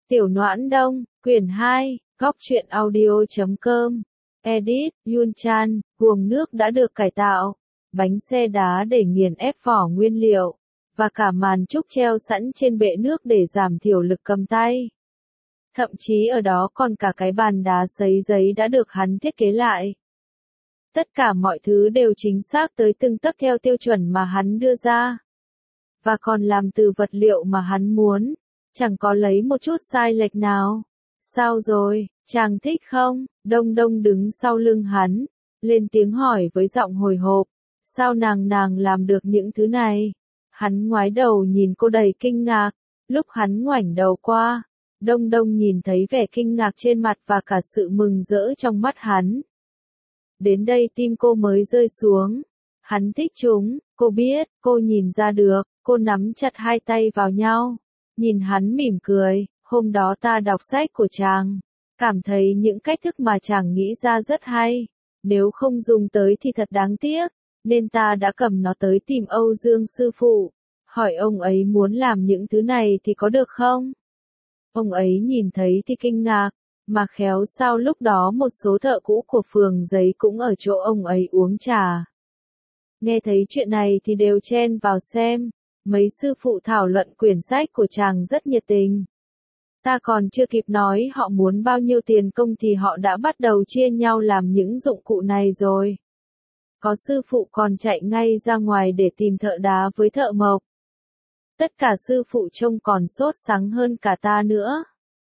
Tiểu Noãn Đông, quyển 2, góc truyện audio.com. Edit, Yun Chan, guồng nước đã được cải tạo, bánh xe đá để nghiền ép vỏ nguyên liệu, và cả màn trúc treo sẵn trên bệ nước để giảm thiểu lực cầm tay. Thậm chí ở đó còn cả cái bàn đá sấy giấy đã được hắn thiết kế lại. Tất cả mọi thứ đều chính xác tới từng tấc theo tiêu chuẩn mà hắn đưa ra. Và còn làm từ vật liệu mà hắn muốn, chẳng có lấy một chút sai lệch nào. Sao rồi, chàng thích không? Đông Đông đứng sau lưng hắn, lên tiếng hỏi với giọng hồi hộp. Sao nàng làm được những thứ này? Hắn ngoái đầu nhìn cô đầy kinh ngạc. Lúc hắn ngoảnh đầu qua, Đông Đông nhìn thấy vẻ kinh ngạc trên mặt và cả sự mừng rỡ trong mắt hắn. Đến đây tim cô mới rơi xuống. Hắn thích chúng, cô biết, cô nhìn ra được. Cô nắm chặt hai tay vào nhau, nhìn hắn mỉm cười. Hôm đó ta đọc sách của chàng, cảm thấy những cách thức mà chàng nghĩ ra rất hay. Nếu không dùng tới thì thật đáng tiếc, nên ta đã cầm nó tới tìm Âu Dương sư phụ, hỏi ông ấy muốn làm những thứ này thì có được không? Ông ấy nhìn thấy thì kinh ngạc, mà khéo sao lúc đó một số thợ cũ của phường giấy cũng ở chỗ ông ấy uống trà. Nghe thấy chuyện này thì đều chen vào xem, mấy sư phụ thảo luận quyển sách của chàng rất nhiệt tình. Ta còn chưa kịp nói họ muốn bao nhiêu tiền công thì họ đã bắt đầu chia nhau làm những dụng cụ này rồi. Có sư phụ còn chạy ngay ra ngoài để tìm thợ đá với thợ mộc. Tất cả sư phụ trông còn sốt sắng hơn cả ta nữa.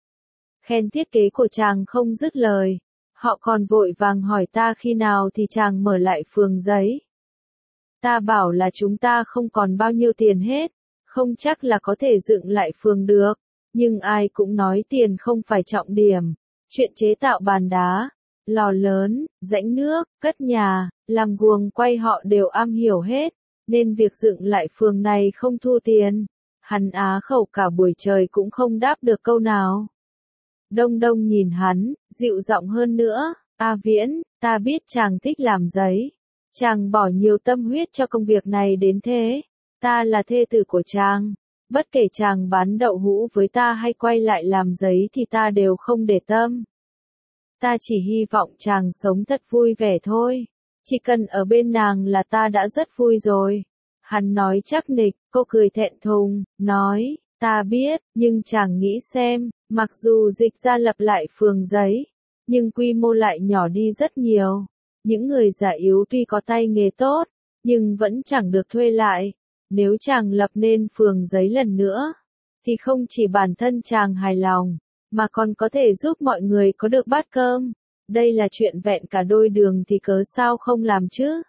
Khen thiết kế của chàng không dứt lời. Họ còn vội vàng hỏi ta khi nào thì chàng mở lại phường giấy. Ta bảo là chúng ta không còn bao nhiêu tiền hết, không chắc là có thể dựng lại phường được. Nhưng ai cũng nói tiền không phải trọng điểm. Chuyện chế tạo bàn đá, lò lớn, rãnh nước, cất nhà, làm guồng quay họ đều am hiểu hết, nên việc dựng lại phường này không thu tiền. Hắn á khẩu cả buổi trời cũng không đáp được câu nào. Đông Đông nhìn hắn, dịu giọng hơn nữa. A Viễn, ta biết chàng thích làm giấy. Chàng bỏ nhiều tâm huyết cho công việc này đến thế. Ta là thê tử của chàng. Bất kể chàng bán đậu hũ với ta hay quay lại làm giấy thì ta đều không để tâm. Ta chỉ hy vọng chàng sống thật vui vẻ thôi. Chỉ cần ở bên nàng là ta đã rất vui rồi. Hắn nói chắc nịch, cô cười thẹn thùng, nói, ta biết, nhưng chàng nghĩ xem, mặc dù dịch ra lập lại phường giấy, nhưng quy mô lại nhỏ đi rất nhiều. Những người già yếu tuy có tay nghề tốt, nhưng vẫn chẳng được thuê lại. Nếu chàng lập nên phường giấy lần nữa, thì không chỉ bản thân chàng hài lòng, mà còn có thể giúp mọi người có được bát cơm. Đây là chuyện vẹn cả đôi đường thì cớ sao không làm chứ?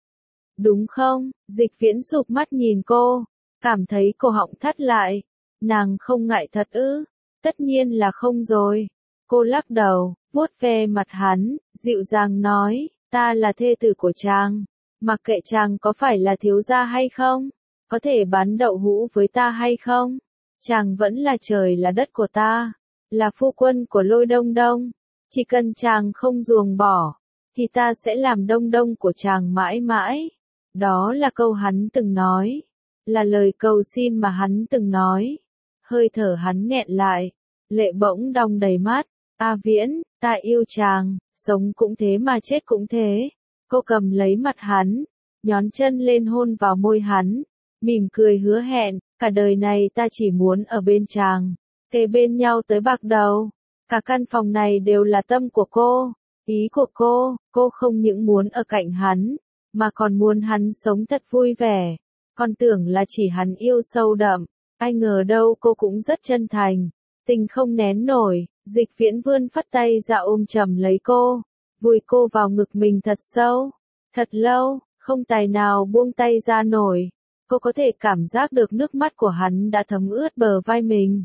Đúng không? Dịch Viễn sụp mắt nhìn cô, cảm thấy cổ họng thắt lại. Nàng không ngại thật ư? Tất nhiên là không rồi. Cô lắc đầu, vuốt ve mặt hắn, dịu dàng nói, ta là thê tử của chàng, mặc kệ chàng có phải là thiếu gia hay không, có thể bán đậu hũ với ta hay không, chàng vẫn là trời là đất của ta, là phu quân của Lôi Đông Đông. Chỉ cần chàng không ruồng bỏ, thì ta sẽ làm Đông Đông của chàng mãi mãi. Đó là câu hắn từng nói, là lời cầu xin mà hắn từng nói. Hơi thở hắn nghẹn lại, lệ bỗng đong đầy mắt. A Viễn, ta yêu chàng, sống cũng thế mà chết cũng thế. Cô cầm lấy mặt hắn, nhón chân lên hôn vào môi hắn, mỉm cười hứa hẹn, cả đời này ta chỉ muốn ở bên chàng, kề bên nhau tới bạc đầu. Cả căn phòng này đều là tâm của cô, ý của cô không những muốn ở cạnh hắn, mà còn muốn hắn sống thật vui vẻ. Con tưởng là chỉ hắn yêu sâu đậm, ai ngờ đâu cô cũng rất chân thành, tình không nén nổi. Dịch Viễn vươn phất tay ra ôm chầm lấy cô, vùi cô vào ngực mình thật sâu, thật lâu, không tài nào buông tay ra nổi. Cô có thể cảm giác được nước mắt của hắn đã thấm ướt bờ vai mình.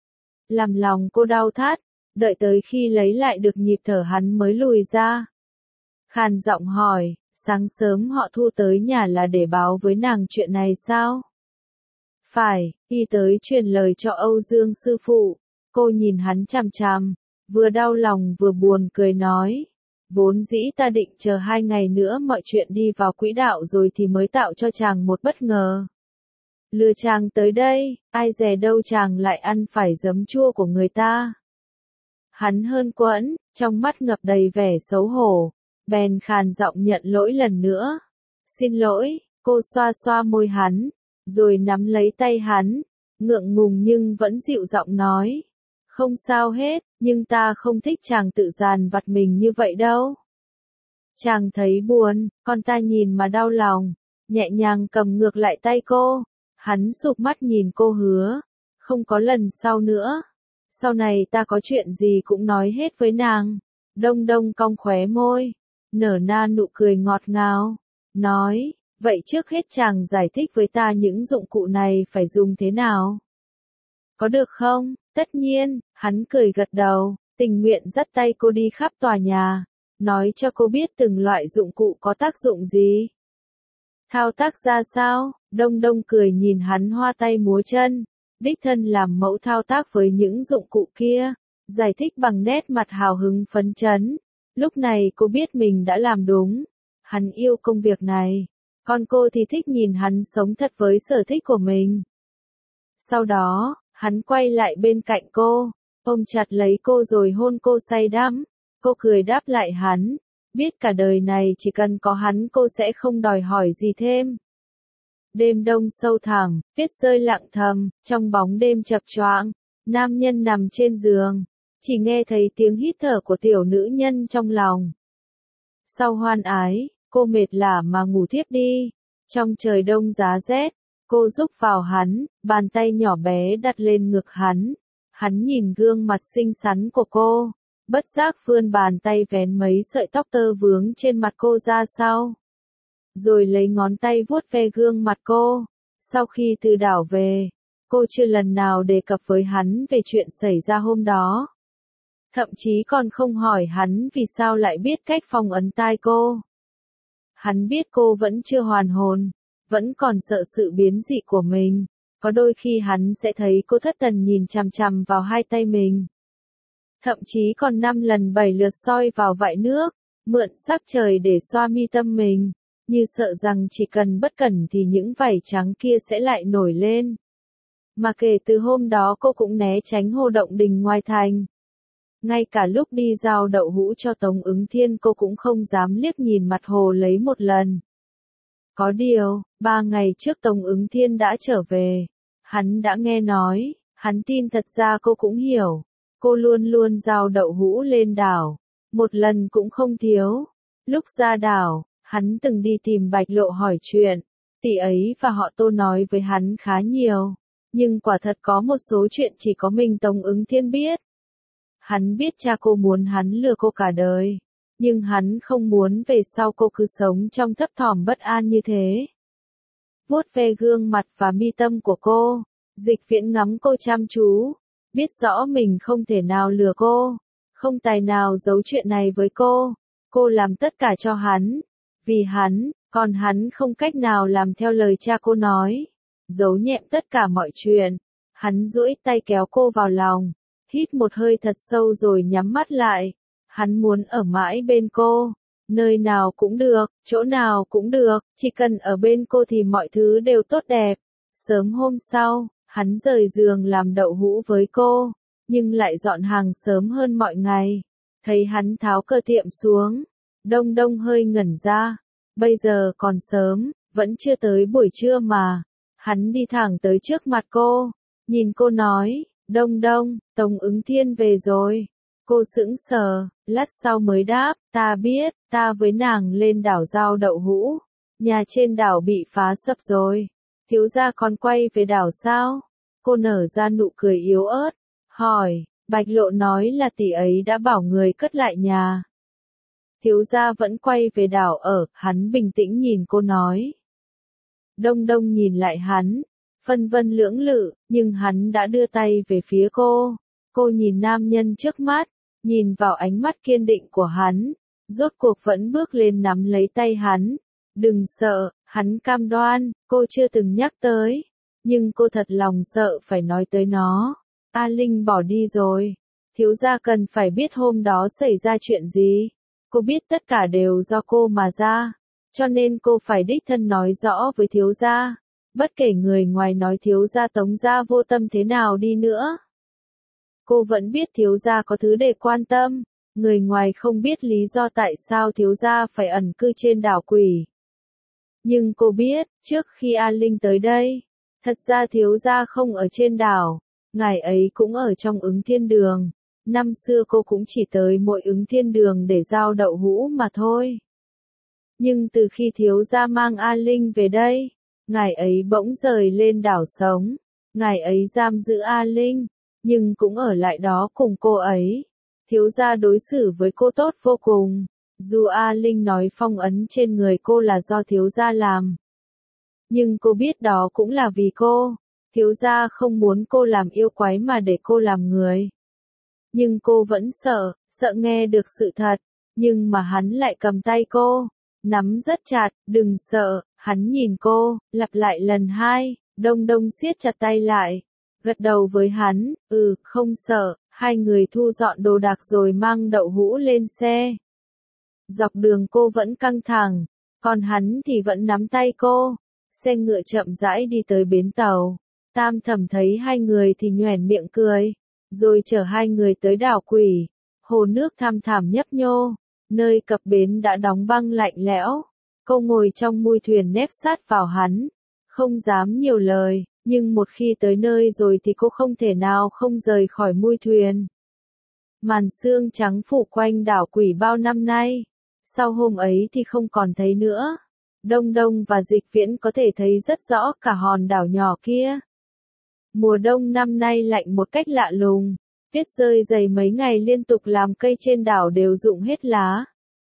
Làm lòng cô đau thắt, đợi tới khi lấy lại được nhịp thở hắn mới lùi ra. Khàn giọng hỏi, sáng sớm họ Thu tới nhà là để báo với nàng chuyện này sao? Phải, y tới truyền lời cho Âu Dương sư phụ. Cô nhìn hắn chằm chằm, vừa đau lòng vừa buồn cười nói. Vốn dĩ ta định chờ 2 ngày nữa mọi chuyện đi vào quỹ đạo rồi thì mới tạo cho chàng một bất ngờ. Lừa chàng tới đây, ai dè đâu chàng lại ăn phải giấm chua của người ta. Hắn hơn quẫn, trong mắt ngập đầy vẻ xấu hổ, bèn khàn giọng nhận lỗi lần nữa. Xin lỗi, cô xoa xoa môi hắn, rồi nắm lấy tay hắn, ngượng ngùng nhưng vẫn dịu giọng nói. Không sao hết, nhưng ta không thích chàng tự dằn vặt mình như vậy đâu. Chàng thấy buồn, con ta nhìn mà đau lòng, nhẹ nhàng cầm ngược lại tay cô. Hắn sụp mắt nhìn cô hứa, không có lần sau nữa. Sau này ta có chuyện gì cũng nói hết với nàng. Đông Đông cong khóe môi, nở na nụ cười ngọt ngào, nói, vậy trước hết chàng giải thích với ta những dụng cụ này phải dùng thế nào. Có được không? Tất nhiên, hắn cười gật đầu, tình nguyện dắt tay cô đi khắp tòa nhà, nói cho cô biết từng loại dụng cụ có tác dụng gì. Thao tác ra sao? Đông Đông cười nhìn hắn hoa tay múa chân, đích thân làm mẫu thao tác với những dụng cụ kia, giải thích bằng nét mặt hào hứng phấn chấn. Lúc này cô biết mình đã làm đúng, hắn yêu công việc này, còn cô thì thích nhìn hắn sống thật với sở thích của mình. Sau đó, hắn quay lại bên cạnh cô, ôm chặt lấy cô rồi hôn cô say đắm. Cô cười đáp lại hắn, biết cả đời này chỉ cần có hắn cô sẽ không đòi hỏi gì thêm. Đêm đông sâu thẳm, tuyết rơi lặng thầm, trong bóng đêm chập choạng, nam nhân nằm trên giường, chỉ nghe thấy tiếng hít thở của tiểu nữ nhân trong lòng. Sau hoan ái, cô mệt lả mà ngủ thiếp đi. Trong trời đông giá rét, cô rúc vào hắn, bàn tay nhỏ bé đặt lên ngực hắn. Hắn nhìn gương mặt xinh xắn của cô, bất giác vươn bàn tay vén mấy sợi tóc tơ vướng trên mặt cô ra sau. Rồi lấy ngón tay vuốt ve gương mặt cô. Sau khi từ đảo về, cô chưa lần nào đề cập với hắn về chuyện xảy ra hôm đó. Thậm chí còn không hỏi hắn vì sao lại biết cách phong ấn tai cô. Hắn biết cô vẫn chưa hoàn hồn, vẫn còn sợ sự biến dị của mình. Có đôi khi hắn sẽ thấy cô thất thần nhìn chằm chằm vào hai tay mình. Thậm chí còn 5 lần 7 lượt soi vào vại nước, mượn sắc trời để xoa mi tâm mình, như sợ rằng chỉ cần bất cẩn thì những vảy trắng kia sẽ lại nổi lên. Mà kể từ hôm đó cô cũng né tránh Hồ Động Đình ngoài thành. Ngay cả lúc đi giao đậu hũ cho Tống Ứng Thiên cô cũng không dám liếc nhìn mặt Hồ lấy một lần. Có điều, 3 ngày trước Tống Ứng Thiên đã trở về. Hắn đã nghe nói, hắn tin thật ra cô cũng hiểu. Cô luôn luôn giao đậu hũ lên đảo, một lần cũng không thiếu. Lúc ra đảo, hắn từng đi tìm Bạch Lộ hỏi chuyện, tỷ ấy và họ Tô nói với hắn khá nhiều, nhưng quả thật có một số chuyện chỉ có mình Tống Ứng Thiên biết. Hắn biết cha cô muốn hắn lừa cô cả đời, nhưng hắn không muốn về sau cô cứ sống trong thấp thỏm bất an như thế. Vuốt ve gương mặt và mi tâm của cô, Dịch Viễn ngắm cô chăm chú, biết rõ mình không thể nào lừa cô, không tài nào giấu chuyện này với cô. Cô làm tất cả cho hắn, vì hắn, còn hắn không cách nào làm theo lời cha cô nói, giấu nhẹm tất cả mọi chuyện. Hắn duỗi tay kéo cô vào lòng, hít một hơi thật sâu rồi nhắm mắt lại. Hắn muốn ở mãi bên cô, nơi nào cũng được, chỗ nào cũng được, chỉ cần ở bên cô thì mọi thứ đều tốt đẹp. Sớm hôm sau, hắn rời giường làm đậu hũ với cô, nhưng lại dọn hàng sớm hơn mọi ngày. Thấy hắn tháo cờ tiệm xuống, Đông Đông hơi ngẩn ra. Bây giờ còn sớm, vẫn chưa tới buổi trưa mà. Hắn đi thẳng tới trước mặt cô, nhìn cô nói, Đông Đông, Tống Ứng Thiên về rồi. Cô sững sờ, lát sau mới đáp, ta biết, ta với nàng lên đảo giao đậu hũ. Nhà trên đảo bị phá sập rồi. Thiếu gia còn quay về đảo sao? Cô nở ra nụ cười yếu ớt, hỏi, Bạch Lộ nói là tỷ ấy đã bảo người cất lại nhà. Thiếu gia vẫn quay về đảo ở, hắn bình tĩnh nhìn cô nói. Đông Đông nhìn lại hắn, phân vân lưỡng lự, nhưng hắn đã đưa tay về phía cô. Cô nhìn nam nhân trước mắt, nhìn vào ánh mắt kiên định của hắn, rốt cuộc vẫn bước lên nắm lấy tay hắn. Đừng sợ, hắn cam đoan, cô chưa từng nhắc tới, nhưng cô thật lòng sợ phải nói tới nó. A Linh bỏ đi rồi, thiếu gia cần phải biết hôm đó xảy ra chuyện gì. Cô biết tất cả đều do cô mà ra, cho nên cô phải đích thân nói rõ với thiếu gia. Bất kể người ngoài nói thiếu gia Tống gia vô tâm thế nào đi nữa. Cô vẫn biết thiếu gia có thứ để quan tâm, người ngoài không biết lý do tại sao thiếu gia phải ẩn cư trên đảo quỷ. Nhưng cô biết, trước khi A Linh tới đây, thật ra thiếu gia không ở trên đảo, ngài ấy cũng ở trong Ứng Thiên Đường. Năm xưa cô cũng chỉ tới mỗi Ứng Thiên Đường để giao đậu hũ mà thôi. Nhưng từ khi thiếu gia mang A Linh về đây, ngài ấy bỗng rời lên đảo sống, ngài ấy giam giữ A Linh, nhưng cũng ở lại đó cùng cô ấy. Thiếu gia đối xử với cô tốt vô cùng, dù A Linh nói phong ấn trên người cô là do thiếu gia làm. Nhưng cô biết đó cũng là vì cô, thiếu gia không muốn cô làm yêu quái mà để cô làm người. Nhưng cô vẫn sợ nghe được sự thật, nhưng mà hắn lại cầm tay cô, nắm rất chặt, đừng sợ, hắn nhìn cô, lặp lại lần hai, Đông Đông siết chặt tay lại, gật đầu với hắn, không sợ, hai người thu dọn đồ đạc rồi mang đậu hũ lên xe. Dọc đường cô vẫn căng thẳng, còn hắn thì vẫn nắm tay cô, xe ngựa chậm rãi đi tới bến tàu, Tam Thẩm thấy hai người thì nhoẻn miệng cười, rồi chở hai người tới đảo quỷ, hồ nước thăm thẳm nhấp nhô. Nơi cập bến đã đóng băng lạnh lẽo, cô ngồi trong mui thuyền nép sát vào hắn, không dám nhiều lời, nhưng một khi tới nơi rồi thì cô không thể nào không rời khỏi mui thuyền. Màn sương trắng phủ quanh đảo quỷ bao năm nay, sau hôm ấy thì không còn thấy nữa. Đông Đông và Dịch Viễn có thể thấy rất rõ cả hòn đảo nhỏ kia. Mùa đông năm nay lạnh một cách lạ lùng. Tuyết rơi dày mấy ngày liên tục làm cây trên đảo đều rụng hết lá.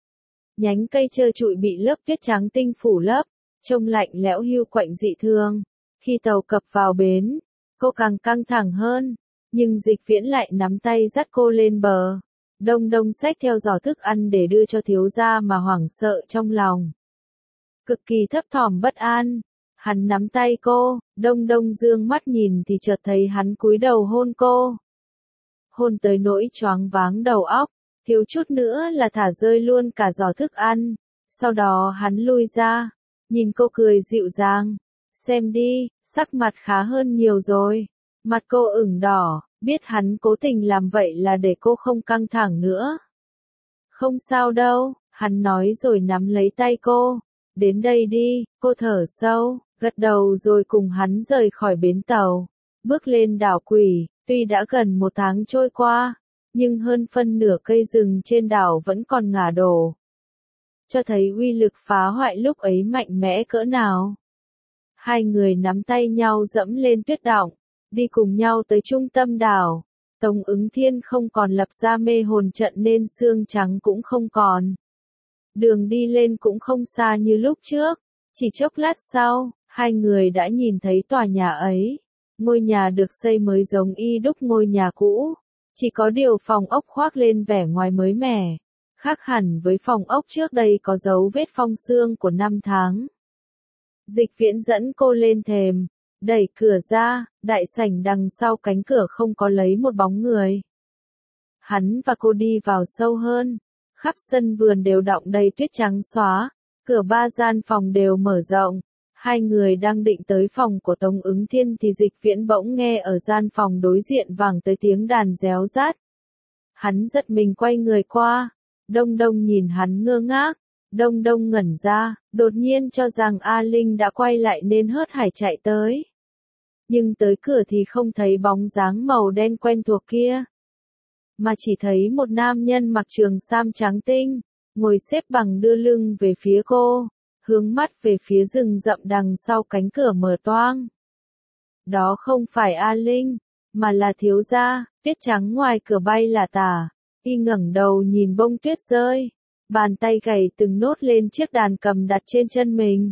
Nhánh cây trơ trụi bị lớp tuyết trắng tinh phủ lấp, trông lạnh lẽo hiu quạnh dị thường. Khi tàu cập vào bến, cô càng căng thẳng hơn, nhưng Dịch Viễn lại nắm tay dắt cô lên bờ. Đông Đông xách theo giỏ thức ăn để đưa cho thiếu gia mà hoảng sợ trong lòng. Cực kỳ thấp thỏm bất an, hắn nắm tay cô, Đông Đông dương mắt nhìn thì chợt thấy hắn cúi đầu hôn cô. Hôn tới nỗi choáng váng đầu óc, thiếu chút nữa là thả rơi luôn cả giỏ thức ăn. Sau đó hắn lui ra, nhìn cô cười dịu dàng. Xem đi, sắc mặt khá hơn nhiều rồi. Mặt cô ửng đỏ, biết hắn cố tình làm vậy là để cô không căng thẳng nữa. Không sao đâu, hắn nói rồi nắm lấy tay cô. Đến đây đi, cô thở sâu, gật đầu rồi cùng hắn rời khỏi bến tàu. Bước lên đảo quỷ. Tuy đã gần một tháng trôi qua, nhưng hơn phân nửa cây rừng trên đảo vẫn còn ngả đổ. Cho thấy uy lực phá hoại lúc ấy mạnh mẽ cỡ nào. Hai người nắm tay nhau dẫm lên tuyết đọng, đi cùng nhau tới trung tâm đảo. Tống Ứng Thiên không còn lập ra mê hồn trận nên xương trắng cũng không còn. Đường đi lên cũng không xa như lúc trước, chỉ chốc lát sau, hai người đã nhìn thấy tòa nhà ấy. Ngôi nhà được xây mới giống y đúc ngôi nhà cũ, chỉ có điều phòng ốc khoác lên vẻ ngoài mới mẻ, khác hẳn với phòng ốc trước đây có dấu vết phong sương của năm tháng. Dịch Viễn dẫn cô lên thềm, đẩy cửa ra, đại sảnh đằng sau cánh cửa không có lấy một bóng người. Hắn và cô đi vào sâu hơn, khắp sân vườn đều đọng đầy tuyết trắng xóa, cửa ba gian phòng đều mở rộng. Hai người đang định tới phòng của Tống Ứng Thiên thì Dịch Viễn bỗng nghe ở gian phòng đối diện vang tới tiếng đàn réo rát. Hắn giật mình quay người qua, Đông Đông nhìn hắn ngơ ngác, Đông Đông ngẩn ra, đột nhiên cho rằng A Linh đã quay lại nên hớt hải chạy tới. Nhưng tới cửa thì không thấy bóng dáng màu đen quen thuộc kia, mà chỉ thấy một nam nhân mặc trường sam trắng tinh, ngồi xếp bằng đưa lưng về phía cô. Hướng mắt về phía rừng rậm đằng sau cánh cửa mở toang. Đó không phải A Linh, mà là thiếu gia, tuyết trắng ngoài cửa bay là tả. Y ngẩng đầu nhìn bông tuyết rơi, bàn tay gảy từng nốt lên chiếc đàn cầm đặt trên chân mình.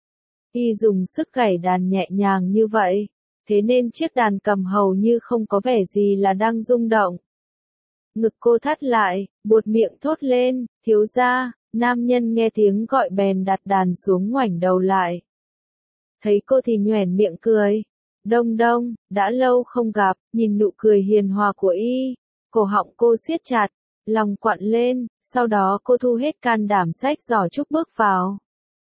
Y dùng sức gảy đàn nhẹ nhàng như vậy, thế nên chiếc đàn cầm hầu như không có vẻ gì là đang rung động. Ngực cô thắt lại, buột miệng thốt lên, thiếu gia. Nam nhân nghe tiếng gọi bèn đặt đàn xuống ngoảnh đầu lại. Thấy cô thì nhoẻn miệng cười. Đông Đông, đã lâu không gặp, nhìn nụ cười hiền hòa của y. Cổ họng cô siết chặt, lòng quặn lên, sau đó cô thu hết can đảm xách giỏ trúc bước vào.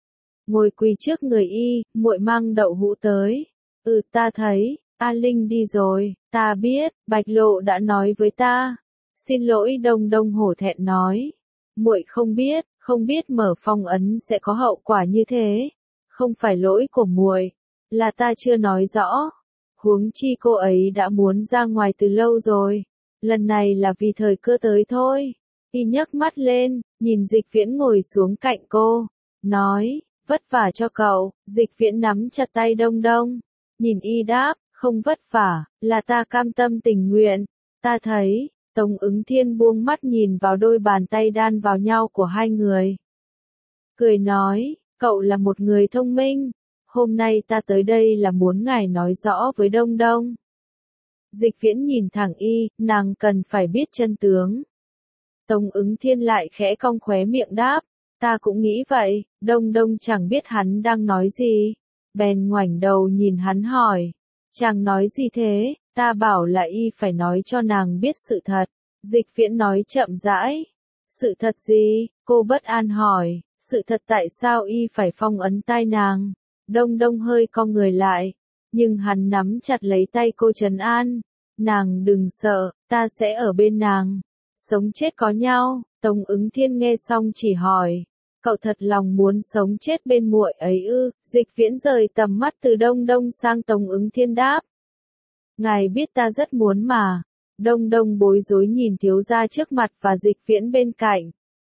ngồi quỳ trước người y, muội mang đậu hũ tới. Ta thấy, A Linh đi rồi, ta biết, Bạch Lộ đã nói với ta. Xin lỗi Đông Đông hổ thẹn nói. Muội không biết mở phong ấn sẽ có hậu quả như thế. Không phải lỗi của muội, là ta chưa nói rõ. Huống chi cô ấy đã muốn ra ngoài từ lâu rồi. Lần này là vì thời cơ tới thôi. Y nhấc mắt lên, nhìn Dịch Viễn ngồi xuống cạnh cô. Nói, vất vả cho cậu. Dịch Viễn nắm chặt tay Đông Đông. Nhìn Y đáp, không vất vả, là ta cam tâm tình nguyện. Ta thấy, Tống Ứng Thiên buông mắt nhìn vào đôi bàn tay đan vào nhau của hai người. Cười nói, cậu là một người thông minh. Hôm nay ta tới đây là muốn ngài nói rõ với Đông Đông. Dịch Viễn nhìn thẳng Y, nàng cần phải biết chân tướng. Tống Ứng Thiên lại khẽ cong khóe miệng đáp, ta cũng nghĩ vậy. Đông Đông chẳng biết hắn đang nói gì. Bèn ngoảnh đầu nhìn hắn hỏi, chàng nói gì thế? Ta bảo là Y phải nói cho nàng biết sự thật. Dịch Viễn nói chậm rãi. Sự thật gì? Cô bất an hỏi. Sự thật tại sao Y phải phong ấn tai nàng? Đông Đông hơi cong người lại, nhưng hắn nắm chặt lấy tay cô trấn an. Nàng đừng sợ, ta sẽ ở bên nàng. Sống chết có nhau. Tống Ứng Thiên nghe xong chỉ hỏi, cậu thật lòng muốn sống chết bên muội ấy ư? Dịch Viễn rời tầm mắt từ Đông Đông sang Tống Ứng Thiên đáp. Ngài biết ta rất muốn mà. Đông Đông bối rối nhìn thiếu gia trước mặt và Dịch Viễn bên cạnh.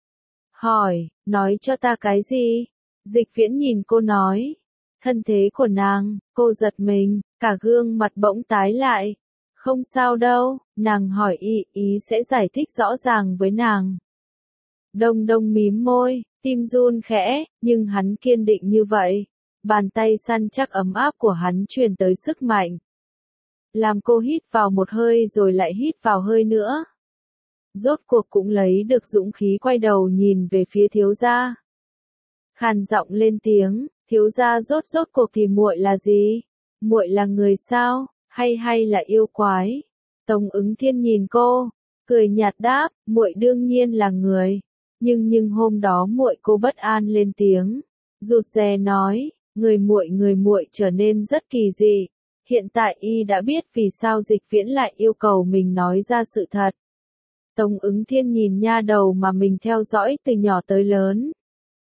Hỏi, nói cho ta cái gì? Dịch Viễn nhìn cô nói. Thân thế của nàng, cô giật mình, cả gương mặt bỗng tái lại. Không sao đâu, nàng hỏi ý sẽ giải thích rõ ràng với nàng. Đông Đông mím môi, tim run khẽ, nhưng hắn kiên định như vậy. Bàn tay săn chắc ấm áp của hắn truyền tới sức mạnh. Làm cô hít vào một hơi rồi lại hít vào hơi nữa. Rốt cuộc cũng lấy được dũng khí quay đầu nhìn về phía thiếu gia. Khàn giọng lên tiếng, thiếu gia rốt cuộc thì muội là gì? Muội là người sao, hay là yêu quái? Tống Ứng Thiên nhìn cô, cười nhạt đáp, muội đương nhiên là người. Nhưng hôm đó muội cô bất an lên tiếng, rụt rè nói, người muội trở nên rất kỳ dị. Hiện tại Y đã biết vì sao Dịch Viễn lại yêu cầu mình nói ra sự thật. Tống Ứng Thiên nhìn nha đầu mà mình theo dõi từ nhỏ tới lớn.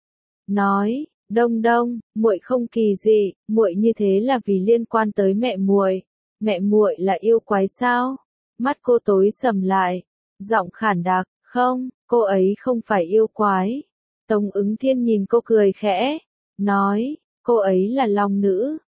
Nói, Đông Đông, muội không kỳ dị, muội như thế là vì liên quan tới mẹ muội. Mẹ muội là yêu quái sao? Mắt cô tối sầm lại, giọng khản đặc, không, cô ấy không phải yêu quái. Tống Ứng Thiên nhìn cô cười khẽ, nói, cô ấy là long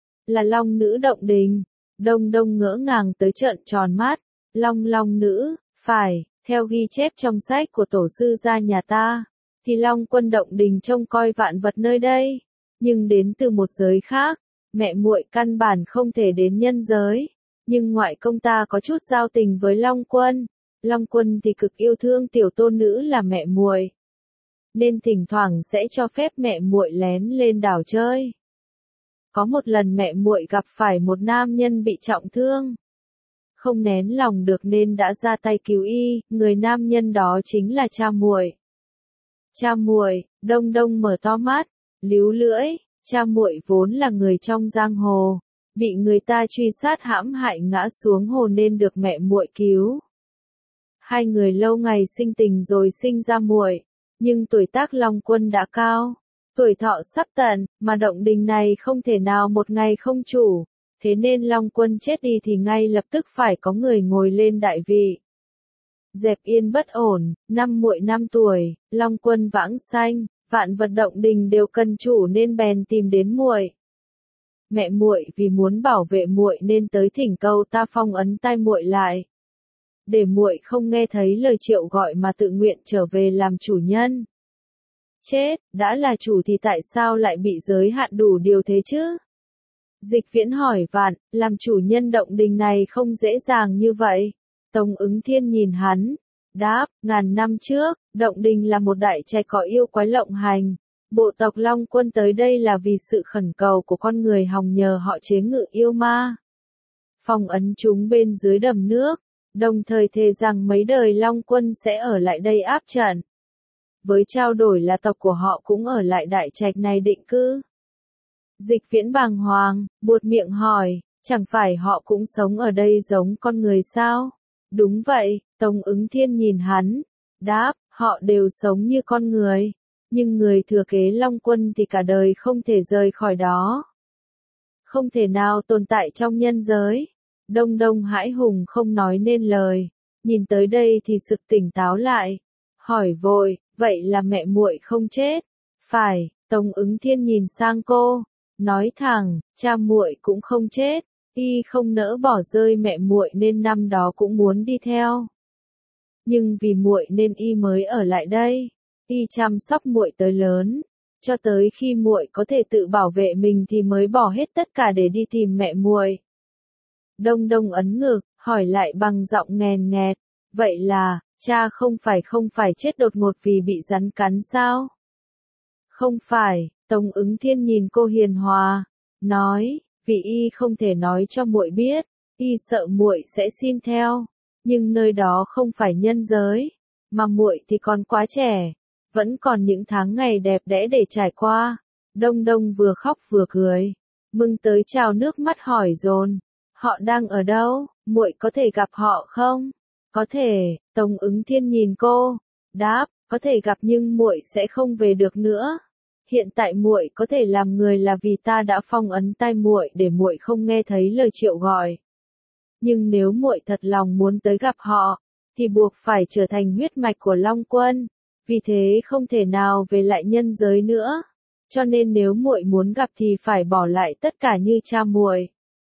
nữ động đình. Đông Đông ngỡ ngàng tới trợn tròn mắt, long nữ, phải, theo ghi chép trong sách của tổ sư gia nhà ta, thì Long Quân động đình trông coi vạn vật nơi đây, nhưng đến từ một giới khác, mẹ muội căn bản không thể đến nhân giới, nhưng ngoại công ta có chút giao tình với Long Quân. Long Quân thì cực yêu thương tiểu tôn nữ là mẹ muội, nên thỉnh thoảng sẽ cho phép mẹ muội lén lên đảo chơi. Có một lần mẹ muội gặp phải một nam nhân bị trọng thương, không nén lòng được nên đã ra tay cứu y, người nam nhân đó chính là cha muội. Cha muội, Đông Đông mở to mắt, líu lưỡi, cha muội vốn là người trong giang hồ, bị người ta truy sát hãm hại ngã xuống hồ nên được mẹ muội cứu. Hai người lâu ngày sinh tình rồi sinh ra muội, nhưng tuổi tác Long Quân đã cao, tuổi thọ sắp tận, mà động đình này không thể nào một ngày không chủ, thế nên Long Quân chết đi thì ngay lập tức phải có người ngồi lên đại vị. Dẹp yên bất ổn, năm muội 5 tuổi, Long Quân vãng sanh, vạn vật động đình đều cần chủ nên bèn tìm đến muội. Mẹ muội vì muốn bảo vệ muội nên tới thỉnh cầu ta phong ấn tai muội lại, để muội không nghe thấy lời triệu gọi mà tự nguyện trở về làm chủ nhân. Chết, đã là chủ thì tại sao lại bị giới hạn đủ điều thế chứ? Dịch Viễn hỏi vạn, làm chủ nhân động đình này không dễ dàng như vậy. Tống Ứng Thiên nhìn hắn, đáp, ngàn năm trước, động đình là một đại trạch có yêu quái lộng hành. Bộ tộc Long Quân tới đây là vì sự khẩn cầu của con người hòng nhờ họ chế ngự yêu ma, phong ấn chúng bên dưới đầm nước, đồng thời thề rằng mấy đời Long Quân sẽ ở lại đây áp trận. Với trao đổi là tộc của họ cũng ở lại đại trạch này định cư. Dịch Viễn bàng hoàng, buột miệng hỏi, chẳng phải họ cũng sống ở đây giống con người sao? Đúng vậy, Tống Ứng Thiên nhìn hắn, đáp, họ đều sống như con người, nhưng người thừa kế Long Quân thì cả đời không thể rời khỏi đó. Không thể nào tồn tại trong nhân giới. Đông Đông hãi hùng không nói nên lời, nhìn tới đây thì sực tỉnh táo lại, hỏi vội, vậy là mẹ muội không chết? Phải, Tống Ứng Thiên nhìn sang cô, nói thẳng, cha muội cũng không chết, y không nỡ bỏ rơi mẹ muội nên năm đó cũng muốn đi theo. Nhưng vì muội nên y mới ở lại đây, y chăm sóc muội tới lớn, cho tới khi muội có thể tự bảo vệ mình thì mới bỏ hết tất cả để đi tìm mẹ muội. Đông Đông ấn ngực, hỏi lại bằng giọng nghèn nghẹt, vậy là, cha không phải chết đột ngột vì bị rắn cắn sao? Không phải, Tống Ứng Thiên nhìn cô hiền hòa, nói, vì y không thể nói cho muội biết, y sợ muội sẽ xin theo, nhưng nơi đó không phải nhân giới, mà muội thì còn quá trẻ, vẫn còn những tháng ngày đẹp đẽ để trải qua. Đông Đông vừa khóc vừa cười, mừng tới trào nước mắt hỏi dồn, họ đang ở đâu, muội có thể gặp họ không? Có thể, Tống Ứng Thiên nhìn cô, đáp, có thể gặp nhưng muội sẽ không về được nữa. Hiện tại muội có thể làm người là vì ta đã phong ấn tai muội để muội không nghe thấy lời triệu gọi. Nhưng nếu muội thật lòng muốn tới gặp họ, thì buộc phải trở thành huyết mạch của Long Quân, vì thế không thể nào về lại nhân giới nữa. Cho nên nếu muội muốn gặp thì phải bỏ lại tất cả như cha muội.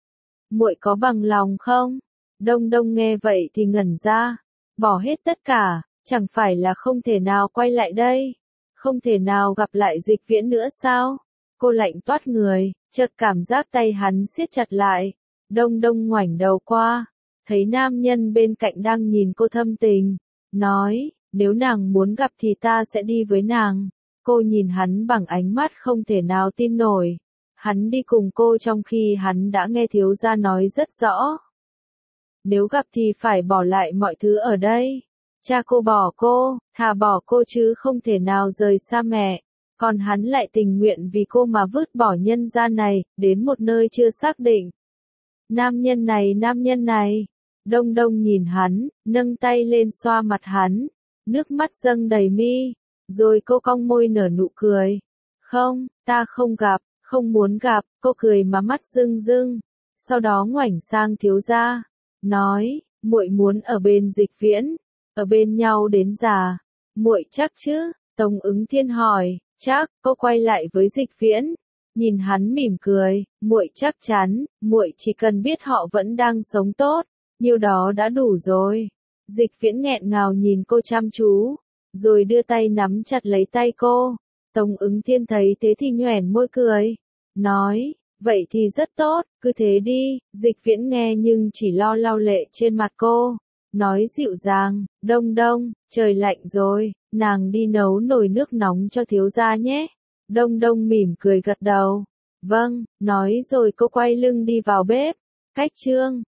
Muội có bằng lòng không? Đông Đông nghe vậy thì ngẩn ra, bỏ hết tất cả, chẳng phải là không thể nào quay lại đây, không thể nào gặp lại Dịch Viễn nữa sao? Cô lạnh toát người, chợt cảm giác tay hắn siết chặt lại. Đông Đông ngoảnh đầu qua, thấy nam nhân bên cạnh đang nhìn cô thâm tình, nói, nếu nàng muốn gặp thì ta sẽ đi với nàng. Cô nhìn hắn bằng ánh mắt không thể nào tin nổi. Hắn đi cùng cô trong khi hắn đã nghe thiếu gia nói rất rõ. Nếu gặp thì phải bỏ lại mọi thứ ở đây. Cha cô bỏ cô, thà bỏ cô chứ không thể nào rời xa mẹ. Còn hắn lại tình nguyện vì cô mà vứt bỏ nhân gian này, đến một nơi chưa xác định. Nam nhân này. Đông Đông nhìn hắn, nâng tay lên xoa mặt hắn. Nước mắt dâng đầy mi. Rồi cô cong môi nở nụ cười. Không, ta không gặp, không muốn gặp, cô cười mà mắt rưng rưng. Sau đó ngoảnh sang thiếu gia, nói, muội muốn ở bên Dịch Viễn, ở bên nhau đến già. Muội chắc chứ? Tống Ứng Thiên hỏi. Chắc. Cô quay lại với Dịch Viễn, nhìn hắn mỉm cười, muội chắc chắn, muội chỉ cần biết họ vẫn đang sống tốt, nhiêu đó đã đủ rồi. Dịch Viễn nghẹn ngào nhìn cô chăm chú, rồi đưa tay nắm chặt lấy tay cô. Tống Ứng Thiên thấy thế thì nhoẻn môi cười, nói, vậy thì rất tốt, cứ thế đi. Dịch Viễn nghe nhưng chỉ lo lau lệ trên mặt cô, nói dịu dàng, Đông Đông, trời lạnh rồi, nàng đi nấu nồi nước nóng cho thiếu gia nhé. Đông Đông mỉm cười gật đầu, vâng, nói rồi cô quay lưng đi vào bếp. Cách chương